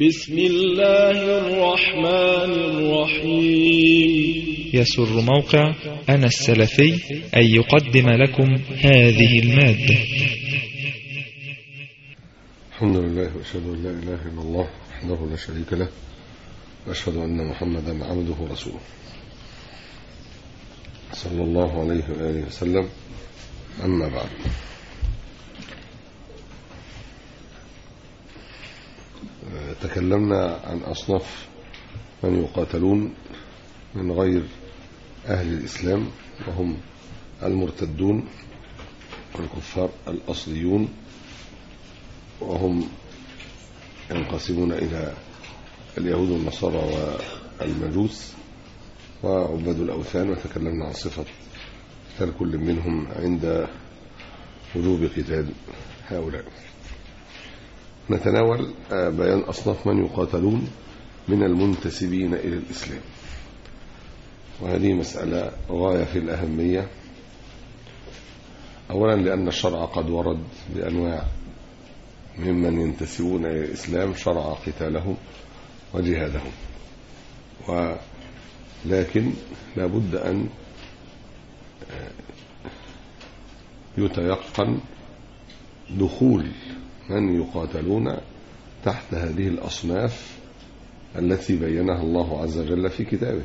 بسم الله الرحمن الرحيم. يسر موقع أنا السلفي أن يقدم لكم هذه المادة. الحمد لله وأشهد أن لا إله إلا الله وحده لا شريك له وأشهد أن محمدا عبده ورسوله صلى الله عليه وآله وسلم. أما بعد، تكلمنا عن أصناف من يقاتلون من غير أهل الإسلام، وهم المرتدون والكفار الأصليون، وهم ينقسمون إلى اليهود والنصارى والمجوس وعباد الأوثان، وتكلمنا عن صفة قتال كل منهم عند وجوب قتال هؤلاء. نتناول بيان أصناف من يقاتلون من المنتسبين إلى الإسلام، وهذه مسألة غاية في الأهمية. أولا لأن الشرع قد ورد بأنواع ممن ينتسبون إلى الإسلام شرع قتالهم وجهادهم، ولكن لا بد أن يتيقن دخول من يقاتلون تحت هذه الأصناف التي بينها الله عز وجل في كتابه.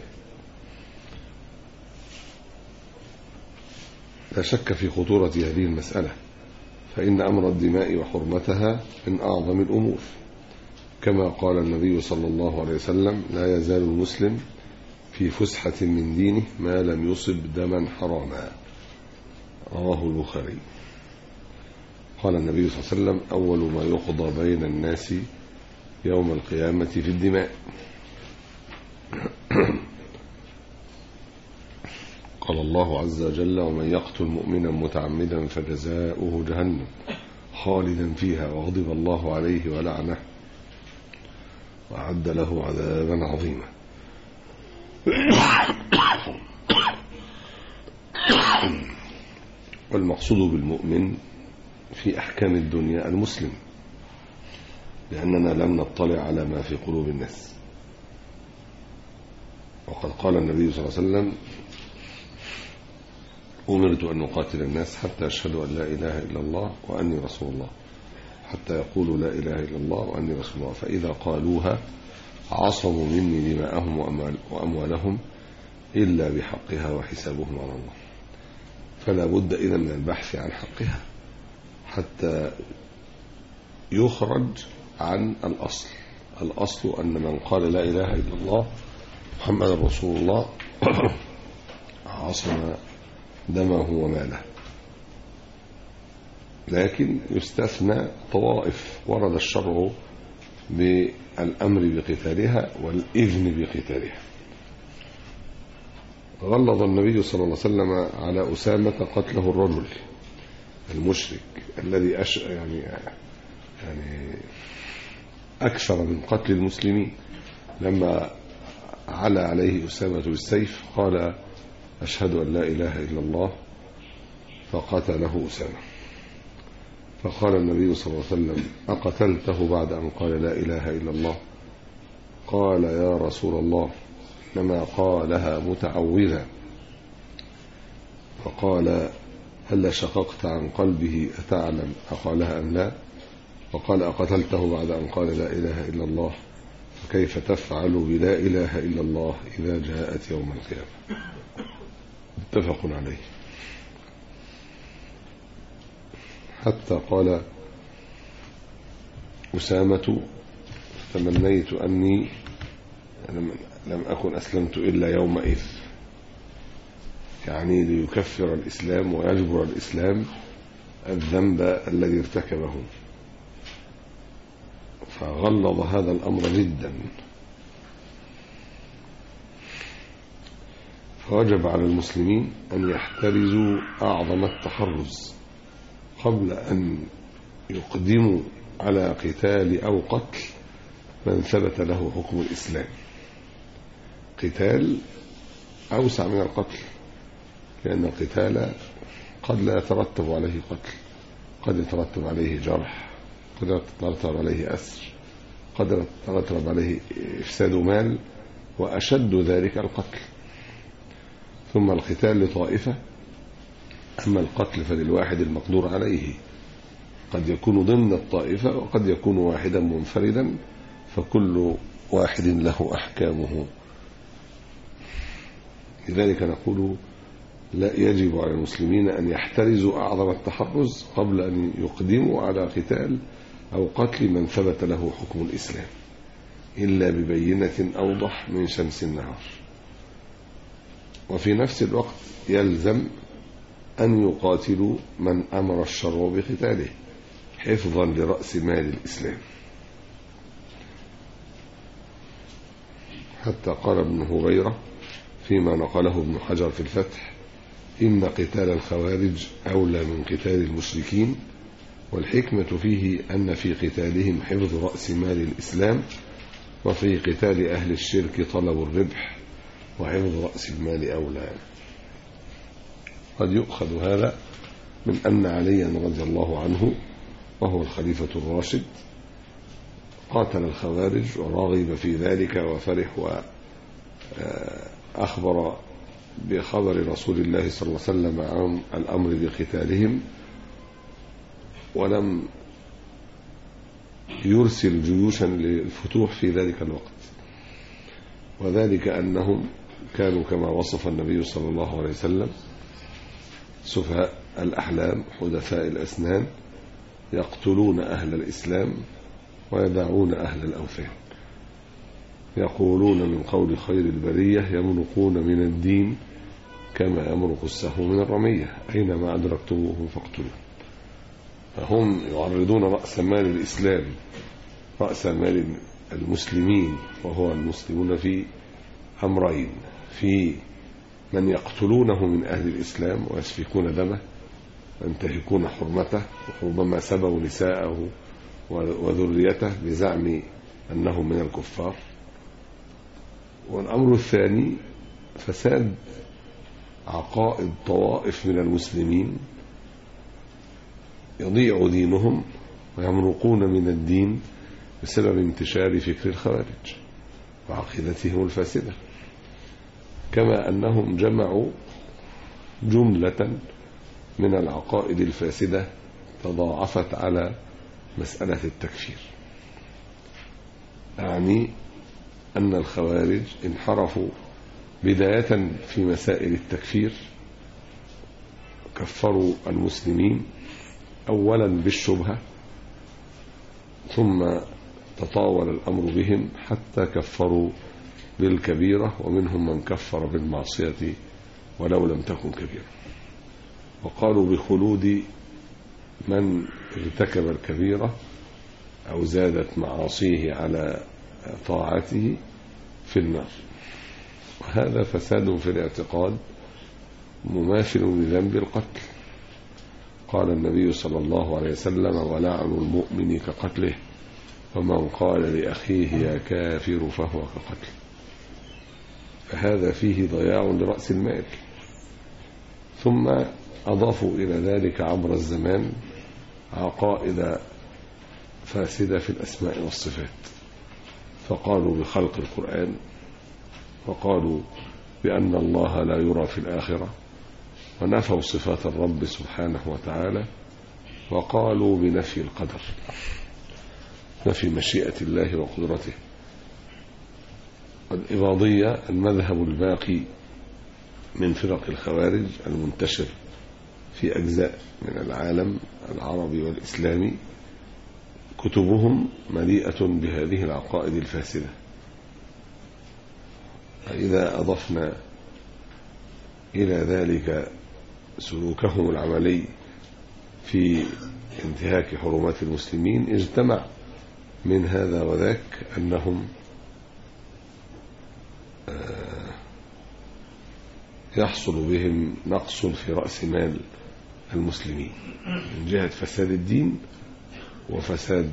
لا شك في خطورة هذه المسألة، فإن أمر الدماء وحرمتها من أعظم الأمور، كما قال النبي صلى الله عليه وسلم: لا يزال المسلم في فسحة من دينه ما لم يصب دما حراما، رواه البخاري. قال النبي صلى الله عليه وسلم: أول ما يقضى بين الناس يوم القيامة في الدماء. قال الله عز وجل: ومن يقتل مؤمنا متعمدا فجزاؤه جهنم خالدا فيها وغضب الله عليه ولعنه وأعد له عذابا عظيما. والمقصود بالمؤمن في أحكام الدنيا المسلم، لأننا لم نطلع على ما في قلوب الناس. وقد قال النبي صلى الله عليه وسلم: أمرت أن أقاتل الناس حتى يشهدوا أن لا إله إلا الله وأني رسول الله، حتى يقولوا لا إله إلا الله وأني رسول الله، فإذا قالوها عصموا مني دماءهم وأموالهم إلا بحقها وحسابهم على الله. فلا بد إذن من البحث عن حقها حتى يخرج عن الأصل. الأصل أن من قال لا إله إلا الله محمد رسول الله عصم دمه وماله، لكن يستثنى طوائف ورد الشرع بالأمر بقتالها والإذن بقتالها. غلظ النبي صلى الله عليه وسلم على أسامة قتله الرجل المشرك الذي يعني أكثر من قتل المسلمين. لما على عليه أسامة بالسيف قال: أشهد أن لا إله إلا الله، فقتله أسامة. فقال النبي صلى الله عليه وسلم: أقتلته بعد أن قال لا إله إلا الله؟ قال: يا رسول الله، إنما قالها متعوذا. فقال: هل شققت عن قلبه أتعلم أقالها أم لا؟ وقال: أقتلته بعد أن قال لا إله إلا الله؟ فكيف تفعل بلا إله إلا الله إذا جاءت يوم القيامة؟ متفق عليه. حتى قال أسامة: تمنيت أني لم أكن أسلمت إلا يومئذ، يعني ليكفر الإسلام ويجبر الإسلام الذنب الذي ارتكبه. فغلظ هذا الأمر جدا، فوجب على المسلمين أن يحترزوا أعظم التحرز قبل أن يقدموا على قتال أو قتل من ثبت له حكم الإسلام. قتال أوسع من القتل، لأن القتال قد لا يترتب عليه قتل، قد يترتب عليه جرح، قد يترتب عليه أسر، قد ترتب عليه إفساد مال، وأشد ذلك القتل. ثم القتال لطائفة، أما القتل فللواحد المقدور عليه، قد يكون ضمن الطائفة وقد يكون واحدا منفردا، فكل واحد له أحكامه. لذلك نقول لا يجب على المسلمين أن يحترزوا أعظم التحرز قبل أن يقدموا على قتال أو قتل من ثبت له حكم الإسلام إلا ببينة أوضح من شمس النهار. وفي نفس الوقت يلزم أن يقاتلوا من أمر الشرع بقتاله حفظا لرأس مال الإسلام. حتى قال ابن هبيرة فيما نقله ابن حجر في الفتح: إن قتال الخوارج أولى من قتال المشركين، والحكمة فيه أن في قتالهم حفظ رأس مال الإسلام، وفي قتال أهل الشرك طلب الربح وحفظ رأس المال أولى. قد يؤخذ هذا من أن عليا رضي الله عنه وهو الخليفة الراشد قاتل الخوارج ورغب في ذلك وفرح، وأخبر بخبر رسول الله صلى الله عليه وسلم عن الأمر بقتالهم، ولم يرسل جيوشا للفتوح في ذلك الوقت. وذلك أنهم كانوا كما وصف النبي صلى الله عليه وسلم سفهاء الأحلام حدثاء الأسنان، يقتلون أهل الإسلام ويدعون أهل الأوثان، يقولون من قول خير البرية: يمرقون من الدين كما يمرق السهم من الرمية، أينما أدركتموهم فاقتلوا. فهم يعرضون رأس مال الإسلام، رأس مال المسلمين، وهو المسلمون في أمرين: في من يقتلونه من أهل الإسلام ويسفكون دمه وينتهكون حرمته، وربما سبوا نساءه وذريته بزعم أنهم من الكفار. والأمر الثاني فساد عقائد طوائف من المسلمين، يضيع دينهم ويمرقون من الدين بسبب انتشار فكر الخوارج وعقيدتهم الفاسدة، كما أنهم جمعوا جملة من العقائد الفاسدة تضاعفت على مسألة التكفير. يعني أن الخوارج انحرفوا بداية في مسائل التكفير، كفروا المسلمين أولا بالشبهة، ثم تطاول الأمر بهم حتى كفروا بالكبيرة، ومنهم من كفر بالمعصية ولو لم تكن كبيرة، وقالوا بخلود من ارتكب الكبيرة أو زادت معاصيه على طاعته في النار. وهذا فساد في الاعتقاد مماثل لذنب القتل. قال النبي صلى الله عليه وسلم: ولعن المؤمن كقتله، ومن قال لأخيه يا كافر فهو كقتله. فهذا فيه ضياع لرأس المال. ثم أضافوا إلى ذلك عبر الزمان عقائد فاسدة في الأسماء والصفات، فقالوا بخلق القرآن، وقالوا بأن الله لا يرى في الآخرة، ونفوا صفات الرب سبحانه وتعالى، وقالوا بنفي القدر، نفي مشيئة الله وقدرته. الإباضية المذهب الباقي من فرق الخوارج المنتشر في أجزاء من العالم العربي والإسلامي، كتبهم مليئة بهذه العقائد الفاسدة. فإذا أضفنا إلى ذلك سلوكهم العملي في انتهاك حرمات المسلمين، اجتمع من هذا وذاك أنهم يحصل بهم نقص في رأس مال المسلمين من جهة فساد الدين وفساد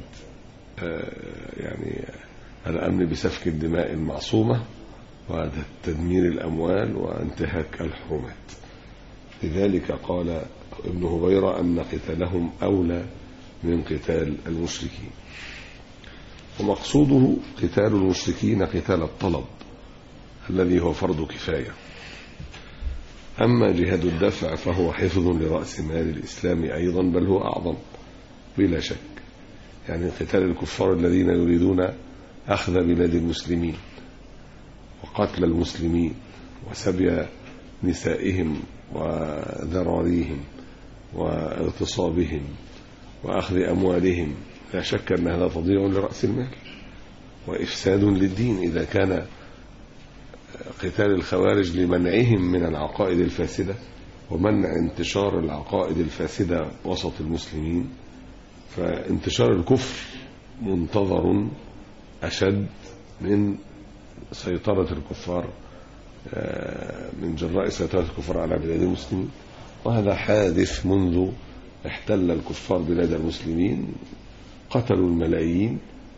يعني الأمن بسفك الدماء المعصومة وتدمير الأموال وانتهاك الحرمات. لذلك قال ابن هبيرة أن قتالهم أولى من قتال المشركين. ومقصوده قتال المشركين قتال الطلب الذي هو فرض كفاية. أما جهاد الدفع فهو حفظ لرأس مال الإسلام أيضا، بل هو أعظم بلا شك. يعني قتال الكفار الذين يريدون أخذ بلاد المسلمين وقتل المسلمين وسبي نسائهم وذراريهم واغتصابهم وأخذ أموالهم، لا شك أن هذا تضييع لرأس المال وإفساد للدين. إذا كان قتال الخوارج لمنعهم من العقائد الفاسدة ومنع انتشار العقائد الفاسدة وسط المسلمين، فانتشار الكفر منتظر أشد من سيطرة الكفار، من جراء سيطرة الكفار على بلاد المسلمين. وهذا حادث منذ احتل الكفار بلاد المسلمين، قتلوا الملايين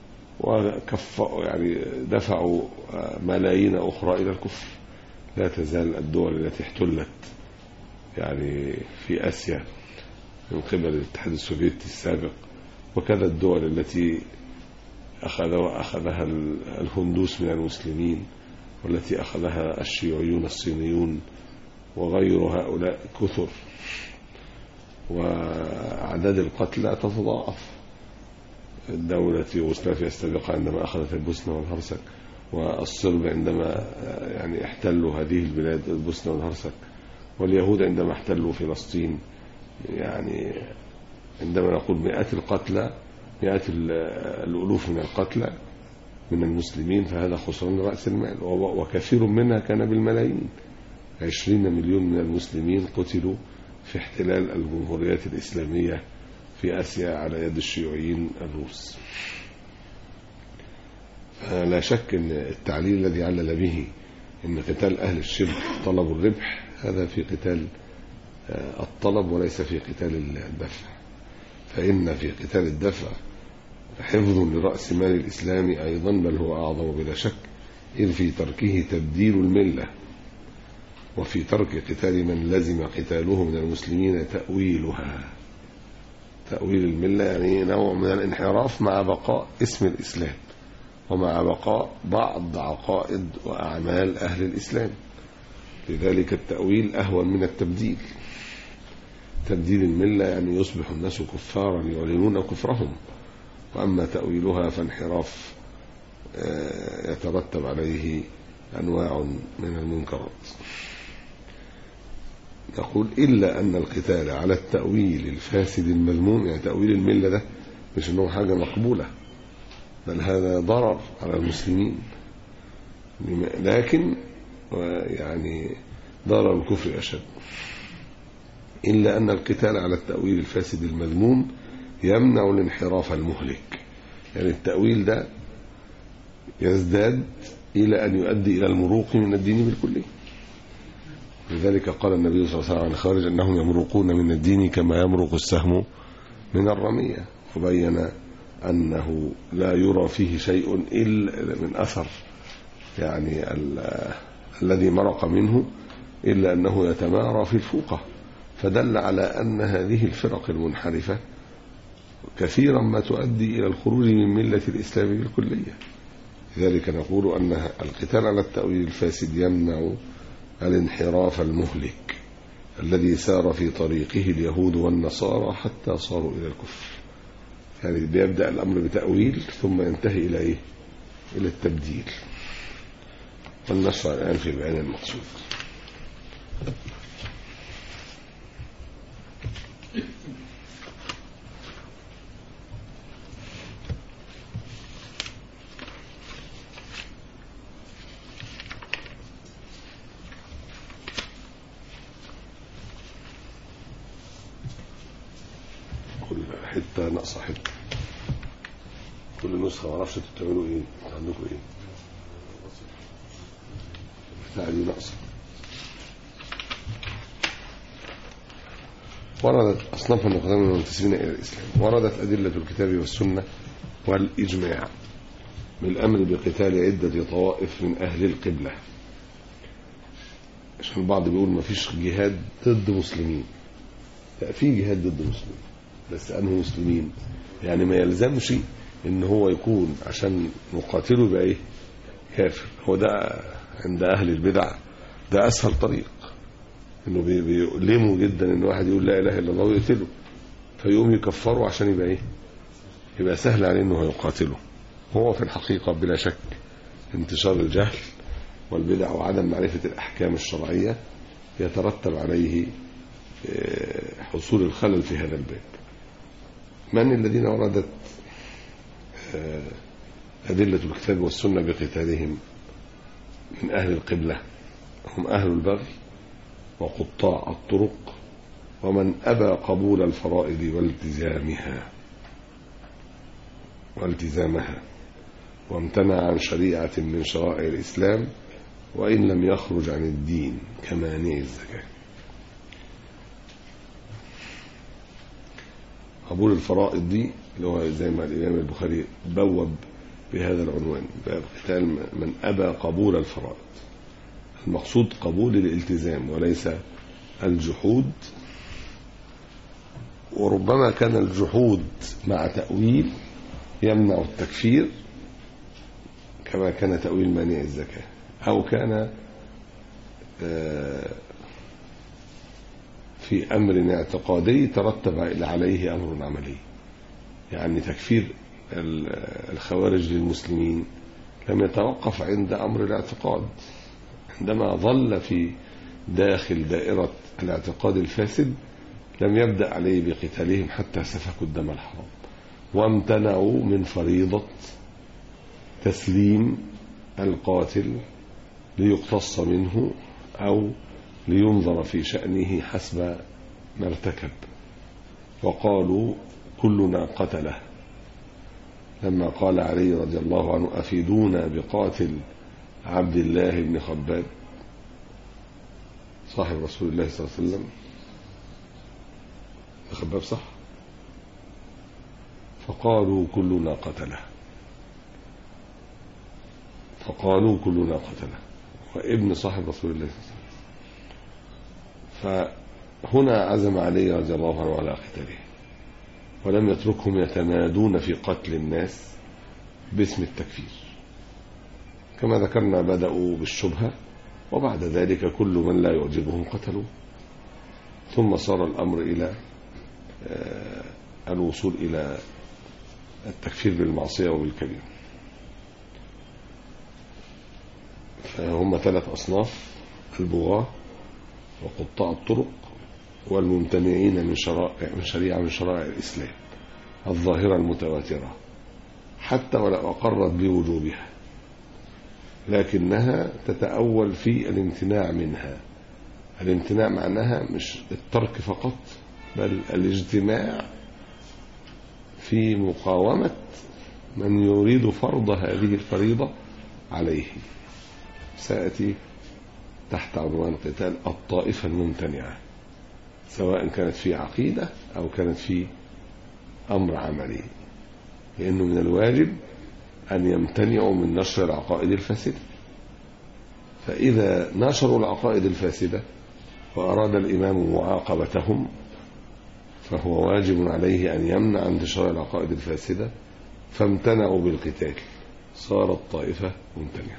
يعني دفعوا ملايين أخرى إلى الكفر. لا تزال الدول التي احتلت يعني في آسيا من قبل الاتحاد السوفيتي السابق، وكذا الدول التي أخذها الهندوس من المسلمين، والتي أخذها الشيوعيون الصينيون وغير هؤلاء كثر، وأعداد القتلى تتضاعف. الدولة يوغوسلافيا السابقة عندما أخذت البوسنة والهرسك، والصرب عندما يعني احتلوا هذه البلاد البوسنة والهرسك، واليهود عندما احتلوا فلسطين. يعني عندما نقول مئات القتلى، مئات الألوف من القتلى من المسلمين، فهذا خسران رأس المال، وكثير منها كان بالملايين. 20 مليون من المسلمين قتلوا في احتلال الجمهوريات الإسلامية في آسيا على يد الشيوعيين الروس. لا شك أن التعليل الذي علل به أن قتال أهل الشرك طلب الربح، هذا في قتال الطلب وليس في قتال الدفع. فإن في قتال الدفع حفظ لرأس مال الإسلام أيضا، بل هو أعظم بلا شك، إذ في تركه تبديل الملة، وفي ترك قتال من لزم قتاله من المسلمين تأويلها. تأويل الملة يعني نوع من الانحراف مع بقاء اسم الإسلام ومع بقاء بعض عقائد وأعمال أهل الإسلام. لذلك التأويل أهون من التبديل. تبديل الملة يعني يصبح الناس كفارا يعلنون كفرهم، وأما تأويلها فانحراف يترتب عليه أنواع من المنكرات. يقول إلا أن القتال على التأويل الفاسد المذموم، يعني تأويل الملة ده مش أنه حاجة مقبولة، بل هذا ضرر على المسلمين، لكن يعني ضرر الكفر أشد. إلا أن القتال على التأويل الفاسد المذموم يمنع الانحراف المهلك، يعني التأويل ده يزداد إلى أن يؤدي إلى المروق من الدين بالكلية. لذلك قال النبي صلى الله عليه وسلم عن الخارج أنهم يمرقون من الدين كما يمرق السهم من الرمية، وبين أنه لا يرى فيه شيء إلا من أثر يعني الذي مرق منه إلا أنه يتمارى في الفوقة، فدل على أن هذه الفرق المنحرفة كثيرا ما تؤدي إلى الخروج من ملة الإسلام بالكلية. لذلك نقول أن القتال على التأويل الفاسد يمنع الانحراف المهلك الذي سار في طريقه اليهود والنصارى حتى صاروا إلى الكفر. يعني بيبدأ الأمر بتأويل ثم ينتهي إلى إيه؟ إلى التبديل. والنشر الآن في بيان المقصود. كل حتة ناقصة حتة، كل نسخة معرفش بتعملوا ايه، عندكم ايه بتاع دي ناقصة. وردت أصناف المقدمين من المنتسبين إلى الإسلام، وردت أدلة الكتاب والسنة والإجماع بالأمر بقتال عدة طوائف من أهل القبلة. عشان البعض بيقول ما فيش جهاد ضد مسلمين، لا في جهاد ضد مسلمين، بس أنه مسلمين يعني ما يلزمش إن هو يكون عشان نقاتله يبقى إيه؟ كافر. هو ده عند أهل البدع ده أسهل طريق، إنه بيؤلموا جدا إن واحد يقول لا إله إلا الله ويقتله، فيقوم يكفره عشان يبقى إيه؟ يبقى سهل عليه إنه يقاتله. هو في الحقيقة بلا شك انتشار الجهل والبدع وعدم معرفة الأحكام الشرعية يترتب عليه حصول الخلل في هذا الباب. من الذين وردت أدلة الكتاب والسنة بقتالهم من أهل القبلة؟ هم أهل البغي وقطاع الطرق ومن أبى قبول الفرائض والتزامها وامتنع عن شريعة من شرائع الإسلام وإن لم يخرج عن الدين كمانع الزكاة. قبول الفرائض دي اللي هو زي ما الإمام البخاري بوب بهذا العنوان، باب قتال من أبى قبول الفرائض. المقصود قبول الالتزام وليس الجحود، وربما كان الجحود مع تأويل يمنع التكفير كما كان تأويل مانع الزكاة، أو كان في أمر اعتقادي ترتب عليه أمر عملي. يعني تكفير الخوارج للمسلمين لم يتوقف عند أمر الاعتقاد، عندما ظل في داخل دائرة الاعتقاد الفاسد لم يبدأ عليه بقتالهم حتى سفكوا الدم الحرام وامتنعوا من فريضة تسليم القاتل ليقتص منه أو لينظر في شأنه حسب ما ارتكب، وقالوا كلنا قتله. لما قال علي رضي الله عنه أفيدونا بقاتل عبد الله بن خباب صاحب رسول الله صلى الله عليه وسلم، خباب صح، فقالوا كلنا قتله، وابن صاحب رسول الله صلى الله عليه وسلم. فهنا عزم علي رضي الله عنه على قتاله ولم يتركهم يتمادون في قتل الناس باسم التكفير. كما ذكرنا بدأوا بالشبهة وبعد ذلك كل من لا يعجبهم قتلوا، ثم صار الأمر إلى الوصول إلى التكفير بالمعصية وبالكبيرة. فهم 3 أصناف: البغاة وقطاع الطرق والممتنعين من شريعة من شرائع الإسلام الظاهرة المتواترة حتى ولو أقرت بوجوبها، لكنها تتأول في الامتناع منها. الامتناع معناها مش الترك فقط، بل الاجتماع في مقاومة من يريد فرض هذه الفريضة عليه. سأتي تحت عنوان قتال الطائفة الممتنعة، سواء كانت في عقيدة أو كانت في أمر عملي، لأنه من الواجب أن يمتنعوا من نشر العقائد الفاسدة. فإذا نشروا العقائد الفاسدة وأراد الإمام معاقبتهم فهو واجب عليه أن يمنع انتشار العقائد الفاسدة، فامتنعوا بالقتال، صارت طائفة ممتنعة.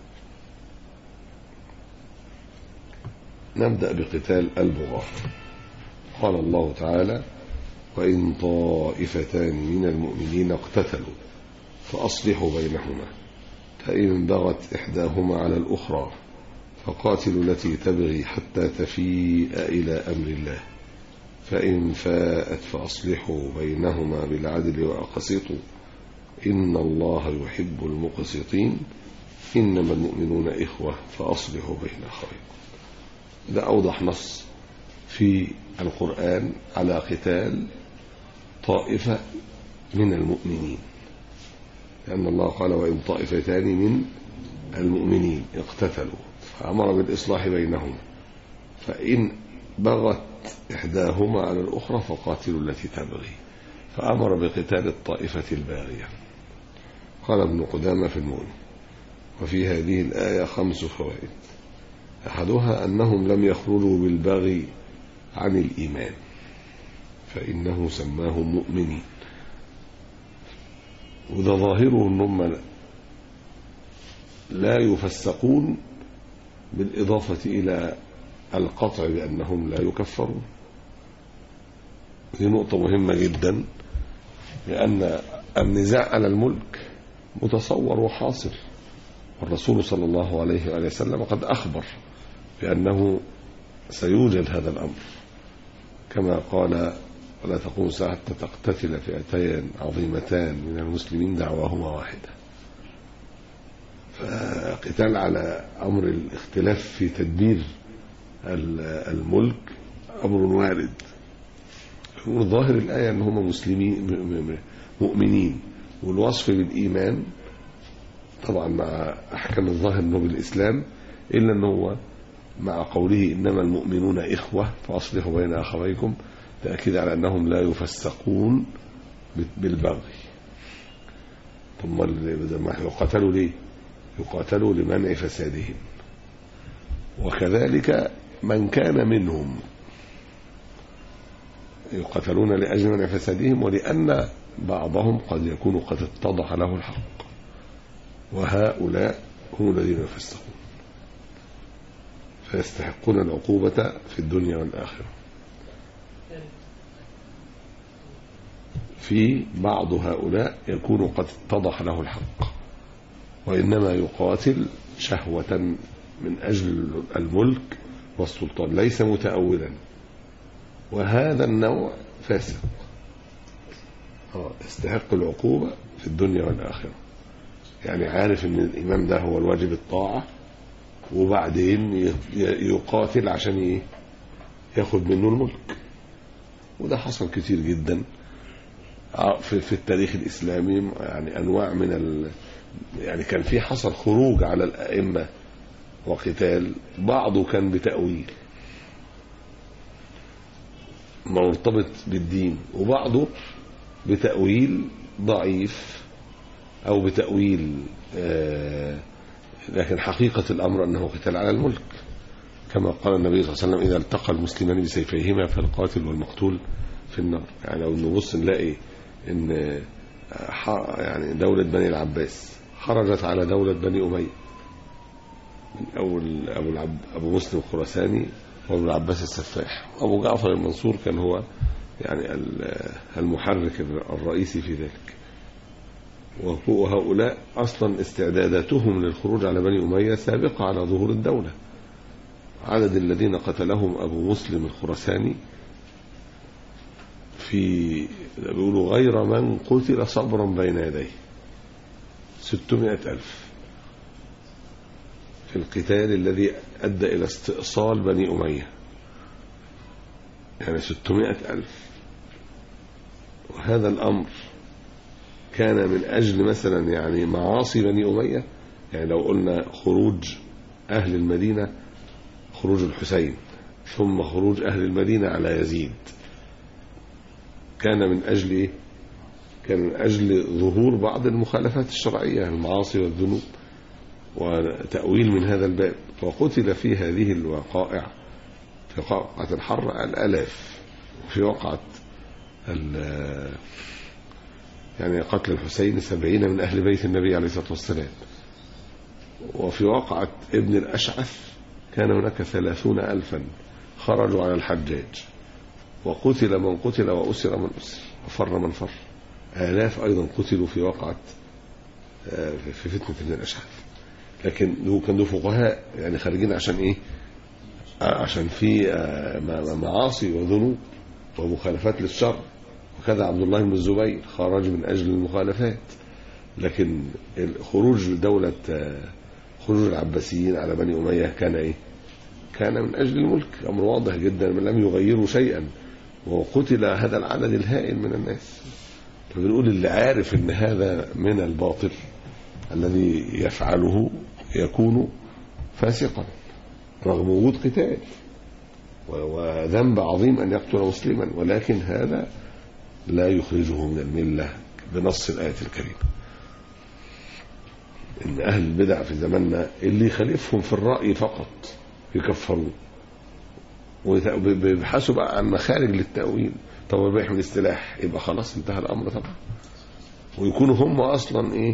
نبدأ بقتال البغاة. قال الله تعالى: وإن طائفتان من المؤمنين اقتتلوا فأصلحوا بينهما فإن بغت إحداهما على الأخرى فقاتلوا التي تبغي حتى تفيء إلى أمر الله فإن فاءت فأصلحوا بينهما بالعدل وأقسطوا إن الله يحب المقسطين إنما المؤمنون إخوة فأصلحوا بين أخويكم. ده أوضح نص في القرآن على قتال طائفة من المؤمنين، لأن الله قال: وإن طائفتان من المؤمنين اقتتلوا فأمر بالإصلاح بينهم فإن بغت إحداهما على الأخرى فقاتلوا التي تبغي، فأمر بقتال الطائفة الباغية. قال ابن قدامة في المغني: وفي هذه الآية 5 فوائد. أحدها أنهم لم يخرجوا بالبغي عن الإيمان فإنه سماهم مؤمنين، وده ظاهره أنهم لا يفسقون بالإضافة إلى القطع بأنهم لا يكفرون. دي نقطة مهمة جدا، لأن النزاع على الملك متصور وحاصل، والرسول صلى الله عليه وآله وسلم قد أخبر بأنه سيوجد هذا الأمر، كما قال: ولا تقوم الساعة حتى تقتتل فئتين عظيمتان من المسلمين دعواهما واحدة. فقتال على أمر الاختلاف في تدبير الملك أمر وارد. ظاهر الآية أنهم مسلمين مؤمنين، والوصف بالإيمان طبعا مع أحكام الظاهر أنه بالإسلام، إلا أنه مع قوله إنما المؤمنون إخوة فأصلحوا بين أخويكم، تأكيد على أنهم لا يفسقون بالبغي. ثم ما يقاتلوا ليه؟ يقاتلوا لمنع فسادهم. وكذلك من كان منهم يقاتلون لأجل منع فسادهم، ولأن بعضهم قد يكون قد اتضح له الحق، وهؤلاء هم الذين يفسقون فيستحقون العقوبة في الدنيا والآخرة. في بعض هؤلاء يكون قد اتضح له الحق، وإنما يقاتل شهوة من أجل الملك والسلطان، ليس متأولا، وهذا النوع فاسق يستحق العقوبة في الدنيا والآخرة. يعني عارف ان الإمام ده هو الواجب الطاعة، وبعدين يقاتل عشان ياخد منه الملك. وده حصل كتير جدا في التاريخ الإسلامي، يعني أنواع من يعني كان في حصل خروج على الأئمة وقتال، بعضه كان بتأويل مرتبط بالدين، وبعضه بتأويل ضعيف أو بتأويل لكن حقيقة الأمر أنه قتال على الملك، كما قال النبي صلى الله عليه وسلم: إذا التقى المسلمان بسيفيهما فالقاتل والمقتول في النار. يعني لو نبص نلاقي إن يعني دولة بني العباس خرجت على دولة بني أمية، من أول أبو مسلم الخراساني وأبو العباس السفاح، وأبو جعفر المنصور كان هو يعني المحرك الرئيسي في ذلك. وهؤلاء أصلا استعداداتهم للخروج على بني أمية سابقة على ظهور الدولة. عدد الذين قتلهم أبو مسلم الخراساني بيقولوا غير من قتل صبرا بين يديه 600,000 في القتال الذي أدى إلى استئصال بني أمية، يعني 600,000. وهذا الأمر كان من أجل مثلا يعني معاصي بني أمية. يعني لو قلنا خروج أهل المدينة، خروج الحسين، ثم خروج أهل المدينة على يزيد، كان من أجل إيه؟ كان من أجل ظهور بعض المخالفات الشرعية، المعاصي والذنوب، وتأويل من هذا الباب. وقتل في هذه الوقائع، في وقعة الحر 1000، وفي وقعة يعني قتل الحسين 70 من أهل بيت النبي عليه الصلاة والسلام. وفي وقعة ابن الأشعث كان هناك 30,000 خرجوا على الحجاج، وقتل من قتل وأسر من أسر وفر من فر. 1000 أيضا قتلوا في وقعة في فتنة ابن الأشعث. لكن كانوا فقهاء، يعني خارجين عشان إيه؟ عشان في معاصي وذنوب ومخالفات للشرع. وكذا عبد الله بن الزبير خرج من أجل المخالفات. لكن خروج العباسيين على بني أمية كان إيه؟ كان من أجل الملك، أمر واضح جدا، من لم يغيروا شيئا، وقتل هذا العدد الهائل من الناس. فبنقول اللي عارف ان هذا من الباطل الذي يفعله يكون فاسقا رغم وجود قتال، وذنب عظيم أن يقتل مسلما، ولكن هذا لا يخرجه من الملة بنص الآية الكريمة. إن أهل البدع في زماننا اللي يخالفهم في الرأي فقط يكفرون، وبيبحثوا بقى عن مخارج للتأويل. طب بيحمل السلاح، يبقى خلاص انتهى الأمر طبعا. ويكونوا هم أصلا إيه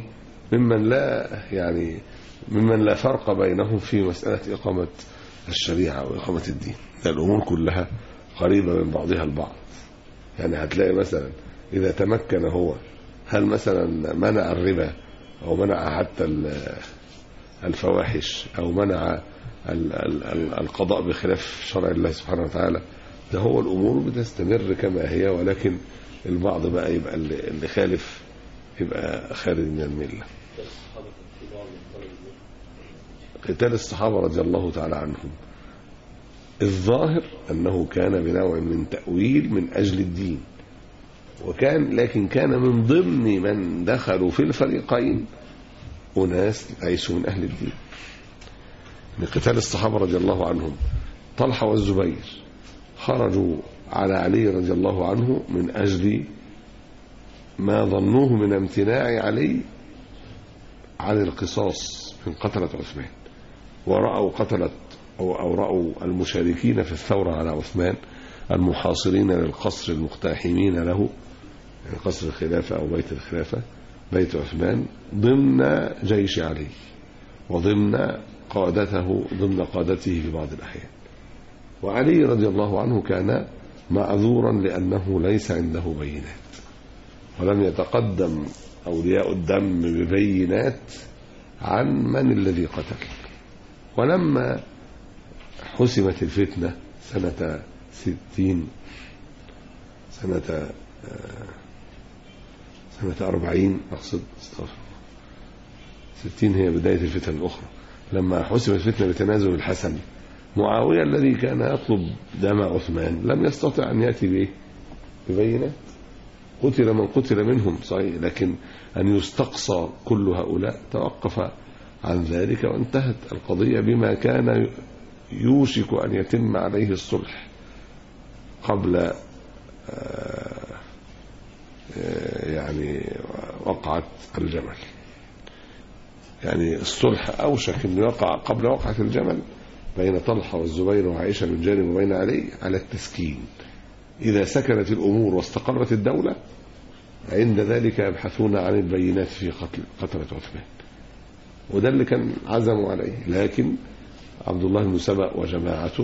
ممن لا فرق بينهم في مسألة إقامة الشريعة وإقامة الدين. الأمور كلها قريبة من بعضها البعض. يعني هتلاقي مثلا إذا تمكن هو، هل مثلا منع الربا أو منع حتى الفواحش أو منع القضاء بخلاف شرع الله سبحانه وتعالى، ده هو الأمور بتستمر كما هي، ولكن البعض بقى يبقى اللي خالف يبقى خارج من الملة. قتال الصحابة رضي الله تعالى عنهم الظاهر أنه كان بنوع من تأويل من أجل الدين، لكن كان من ضمن من دخلوا في الفريقين أناس ليسوا من أهل الدين. من قتال الصحابة رضي الله عنهم طلحة والزبير خرجوا على علي رضي الله عنه من أجل ما ظنوه من امتناع علي عن القصاص من قتلة عثمان، ورأوا رأوا المشاركين في الثورة على عثمان المحاصرين للقصر المقتحمين له، قصر الخلافة أو بيت الخلافة، بيت عثمان، ضمن جيش علي وضمن قادته في بعض الأحيان. وعلي رضي الله عنه كان معذورا لأنه ليس عنده بينات، ولم يتقدم أولياء الدم ببينات عن من الذي قتل. ولما حسمت الفتنة سنة 40 أقصد 60 هي بداية الفتنة الأخرى، لما حسمت الفتنة بتنازل الحسن، معاوية الذي كان يطلب دم عثمان لم يستطع أن يأتي ببينات. قتل من قتل منهم صحيح، لكن أن يستقصى كل هؤلاء توقف عن ذلك، وانتهت القضية بما كان يوشك أن يتم عليه الصلح قبل وقعة الجمل. يعني الصلح أوشك أن يقع قبل وقعة الجمل بين طلحة والزبير وعائشة من جانب وبين علي على التسكين. إذا سكنت الأمور واستقرت الدولة عند ذلك يبحثون عن البينات في قتلة عثمان، وده اللي كان عزموا عليه. لكن عبد الله بن سبأ وجماعته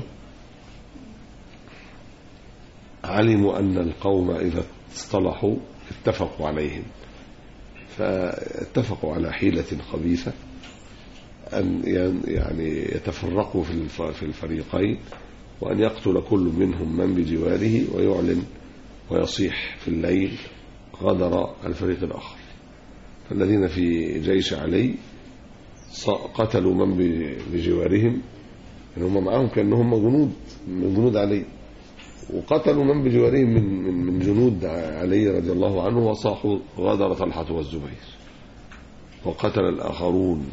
علموا أن القوم إذا اصطلحوا اتفقوا عليهم، فاتفقوا على حيلة خبيثة أن يتفرقوا في الفريقين، وأن يقتل كل منهم من بجواره ويعلن ويصيح في الليل غدر الفريق الآخر. فالذين في جيش علي قتلوا من بجوارهم، يعني هم معهم كأنهم جنود من جنود علي، وقتلوا من بجوارهم من جنود علي رضي الله عنه، وصاحوا غدر طلحة والزبير. وقتل الآخرون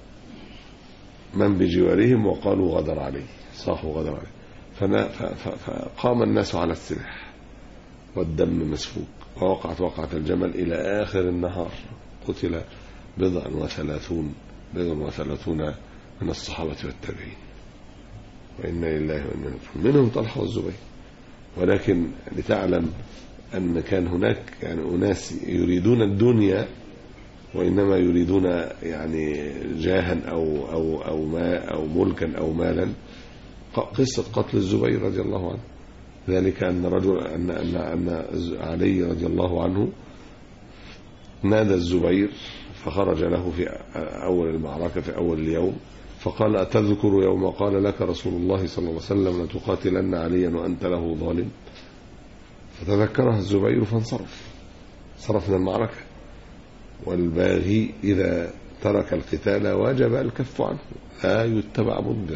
من بجوارهم وقالوا غدر علي، صاحوا غدر علي. فقام الناس على السلاح والدم مسفوك، ووقعت وقعة الجمل إلى آخر النهار. قتل 39 من الصحابة والتابعين، وإنا لله وإنا إليه راجعون، منهم طلحة والزبير. ولكن لتعلم أن كان هناك أناس يريدون الدنيا، وإنما يريدون جاها أو ملكا أو مالا. قصة قتل الزبير رضي الله عنه، ذلك أن علي رضي الله عنه نادى الزبير فخرج له في أول المعركة في أول اليوم، فقال: أتذكر يوم قال لك رسول الله صلى الله عليه وسلم لتقاتلن عليا وأنت له ظالم؟ فتذكرها الزبير صرف من المعركة. والباغي إذا ترك القتال وجب الكف عنه، لا يتبع مدبر.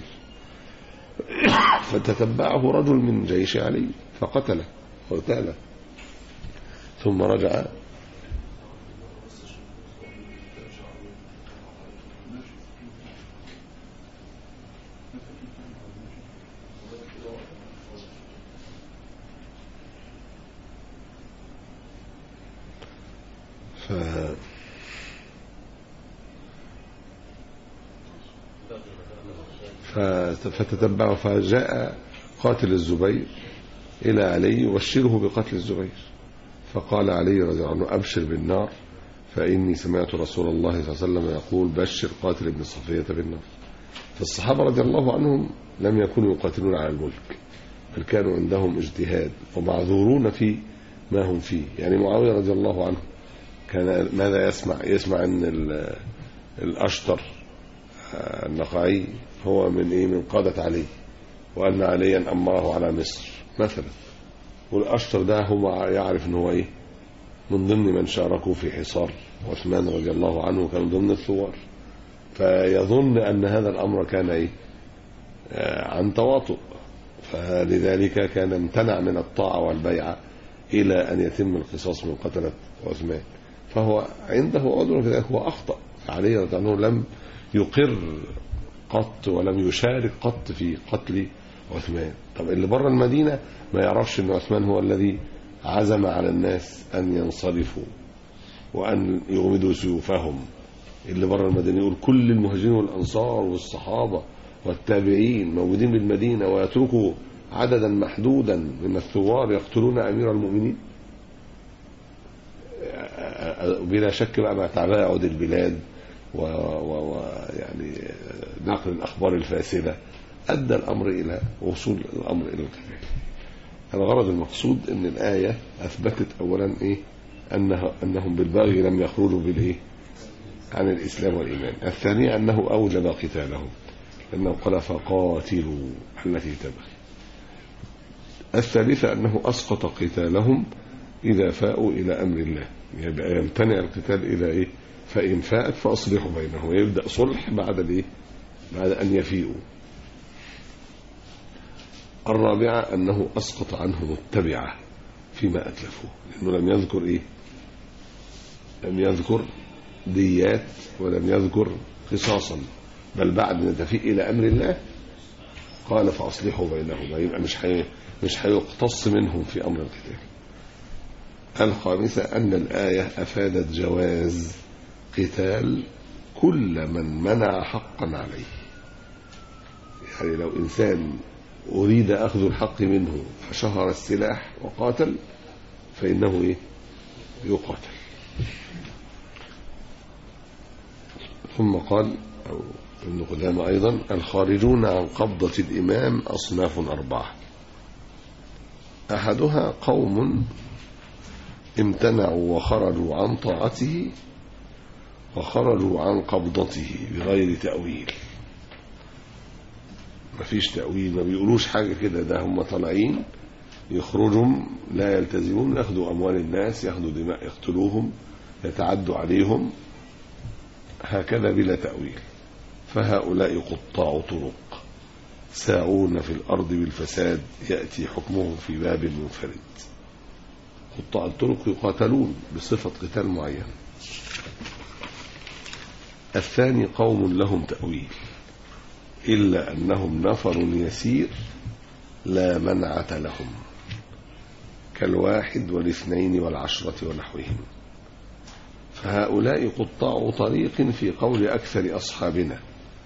فتتبعه رجل من جيش علي فقتله واغتاله، ثم رجع. فتتبعه، فجاء قاتل الزبير إلى علي يبشره بقتل الزبير، فقال علي رضي الله عنه: أبشر بالنار، فإني سمعت رسول الله صلى الله عليه وسلم يقول بشر قاتل ابن صفية بالنار. فالصحابة رضي الله عنهم لم يكونوا يقاتلون على الملك، بل كانوا عندهم اجتهاد ومعذورون في ما هم فيه. يعني معاوية رضي الله عنه كان ماذا يسمع أن الأشتر النخعي هو من قادة علي، وأن عليا أمره على مصر مثلا، والأشتر ده هو يعرف أنه هو من ضمن من شاركوا في حصار عثمان رضي الله عنه، كان من ضمن الثوار، فيظن أن هذا الأمر كان عن تواطؤ، فلذلك كان امتنع من الطاعة والبيعة إلى أن يتم القصاص من قتلة عثمان. فهو عنده عذر في ذلك، هو أخطأ. علي رضي الله عنه لم يقر قط ولم يشارك قط في قتل عثمان. طب اللي بره المدينة ما يعرفش أن عثمان هو الذي عزم على الناس أن ينصرفوا وأن يغمدوا سيوفهم. اللي بره المدينة يقول كل المهاجرين والأنصار والصحابة والتابعين موجودين بالمدينة ويتركوا عددا محدودا من الثوار يقتلون أمير المؤمنين. بلا شك بقى مع تباعد البلاد ويعني نقل الأخبار الفاسدة أدى الأمر إلى وصول الأمر إلى القتال. الغرض المقصود أن الآية أثبتت أولا أنهم بالبغي لم يخرجوا عن الإسلام والإيمان. الثانية أنه أوجب قتالهم لأنه قال فقاتلوا التي تبغي. الثالثة أنه أسقط قتالهم إذا فاءوا إلى أمر الله، يبقى يمتنع القتال إذا فإن فاءت فأصلحوا بينهم، ويبدأ صلح بعد أن يفيئوا. الرابعة أنه أسقط عنهم التبعة فيما أتلفوه، لأنه لم يذكر ديات ولم يذكر قصاصا، بل بعد ما تفيء إلى أمر الله قال فأصلحوا بينهم، يبقى مش هيقتص منهم في أمر القتال. الخامسة أن الآية أفادت جواز قتال كل من منع حقا عليه. يعني لو إنسان أريد أخذ الحق منه فشهر السلاح وقاتل فإنه يقاتل. ثم قال ابن قدامة أيضا الخارجون عن قبضة الإمام أصناف 4. أحدها قوم امتنعوا وخرجوا عن طاعته وخرجوا عن قبضته بغير تأويل. مفيش تأويل، ما بيقولوش حاجة كده، ده هم طالعين يخرجوا لا يلتزمون، ياخدوا أموال الناس، ياخدوا دماء، يقتلوهم، يتعدوا عليهم هكذا بلا تأويل. فهؤلاء قطاع طرق ساعون في الأرض بالفساد يأتي حكمهم في باب منفرد. قطاع الطرق يقاتلون بصفة قتال معين. الثاني قوم لهم تأويل إلا أنهم نفر يسير لا منعة لهم كالواحد والاثنين والعشرة ونحوهم. فهؤلاء قطاع طريق في قول أكثر أصحابنا،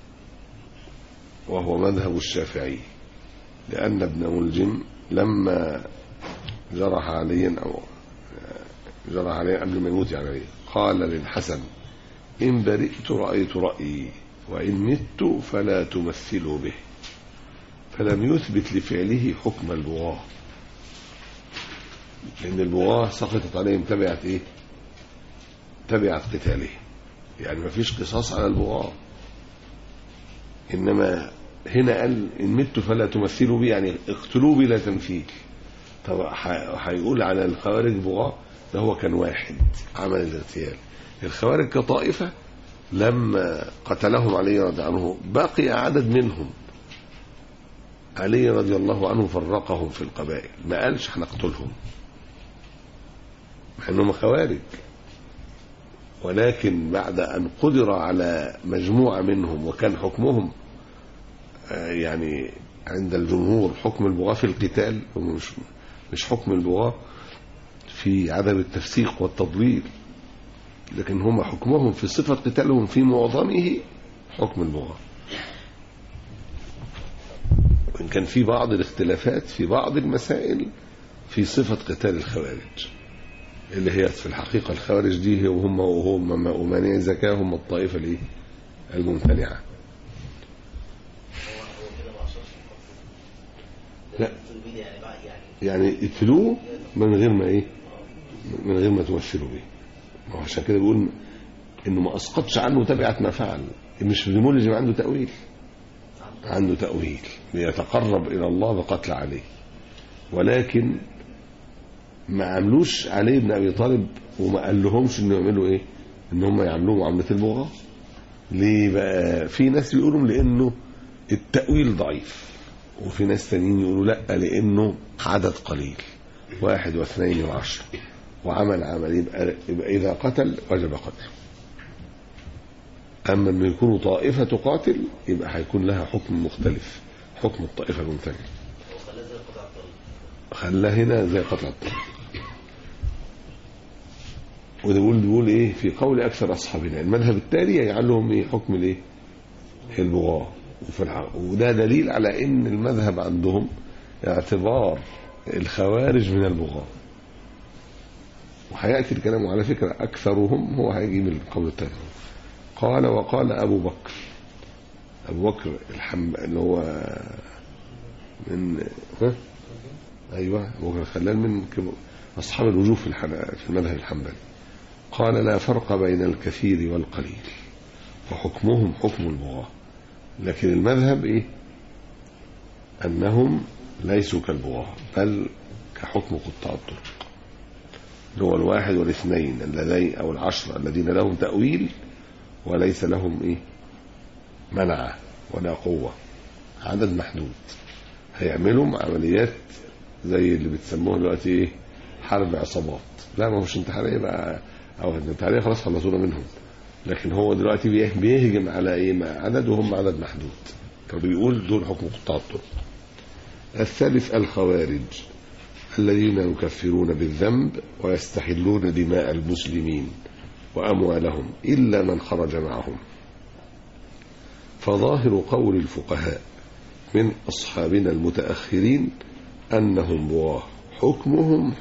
وهو مذهب الشافعي، لأن ابن ملجم لما جرح عليا قبل ما يموت يعني قال للحسن إن برئت رأيت رأيي وإن مت فلا تمثلوا به، فلم يثبت لفعله حكم البغاة، لأن البغاة سقطت عليهم تبعت قتاله، يعني ما فيش قصاص على البغاة. إنما هنا قال إن مت فلا تمثلوا به، يعني اقتلوا بلا تمثيل. طب هيقول على الخوارج بغاة؟ ده هو كان واحد عمل الاغتيال. الخوارج كطائفة لما قتلهم علي رضي عنه بقي عدد منهم، علي رضي الله عنه فرقهم في القبائل، ما قالش هنقتلهم مع انهم خوارج، ولكن بعد أن قدر على مجموعة منهم وكان حكمهم يعني عند الجمهور حكم البغاة في القتال، مش حكم البغاة في عدم التفسيق والتضليل، لكن هم حكمهم في صفة قتالهم في معظمه حكم البغاة، وإن كان في بعض الاختلافات في بعض المسائل في صفة قتال الخوارج. اللي هي في الحقيقة الخوارج دي وهم ومانع الزكاة هم الطائفة الايه الممتنعة. لا يعني يقتلوه من غير ما ايه، من غير ما تمثلوا به. عشان كده بيقول انه ما اسقطش عنه تبعة ما فعل. مش الملزم عنده تأويل، عنده تأويل بيتقرب الى الله بقتل عليه، ولكن ما عملوش علي بن ابي طالب وما قال لهمش انه يعملوا ايه، ان هم يعملوا معامله البغاة. ليه بقى؟ في ناس بيقولوا لانه التأويل ضعيف، وفي ناس تانيين يقولوا لا لانه عدد قليل 1 و2 و10 وعمل عمل يبقى اذا قتل وجب قتله. اما انه يكونوا طائفه تقاتل يبقى هيكون لها حكم مختلف، حكم الطائفه الممتنعه. خلاه هنا زي قطع الطريق. وده بيقول ايه في قول اكثر اصحابنا المذهب التالي يجعل لهم ايه حكم الايه البغاة. وده دليل على ان المذهب عندهم اعتبار الخوارج من البغاة. وهياتي الكلام على فكره اكثرهم هو هيجي من القول الثاني. قال وقال ابو بكر اللي هو من ايوه ابو بكر الخلال من اصحاب الوجوه في المذهب الحنبلي. قال لا فرق بين الكثير والقليل وحكمهم حكم البغاة. لكن المذهب ايه انهم ليسوا كالبغاة بل كحكم قطاع الطرق، اللي هو 1 و2 الذين او 10 الذين لهم تأويل وليس لهم ايه منع ولا قوة، عدد محدود هيعملوا عمليات زي اللي بتسموها دلوقتي ايه حرب عصابات. لا ما هوش انتحارية بقى، او الانتحارية خلاص خلصونا منهم، لكن هو دلوقتي بيهجم على ايه مع عدد وهم عدد محدود، فبيقول دول حكم قطاع الطرق. الثالث الخوارج الذين يكفرون بالذنب ويستحلون دماء المسلمين وأموالهم إلا من خرج معهم. فظاهر قول الفقهاء من أصحابنا المتأخرين أنهم بغاة، حكمهم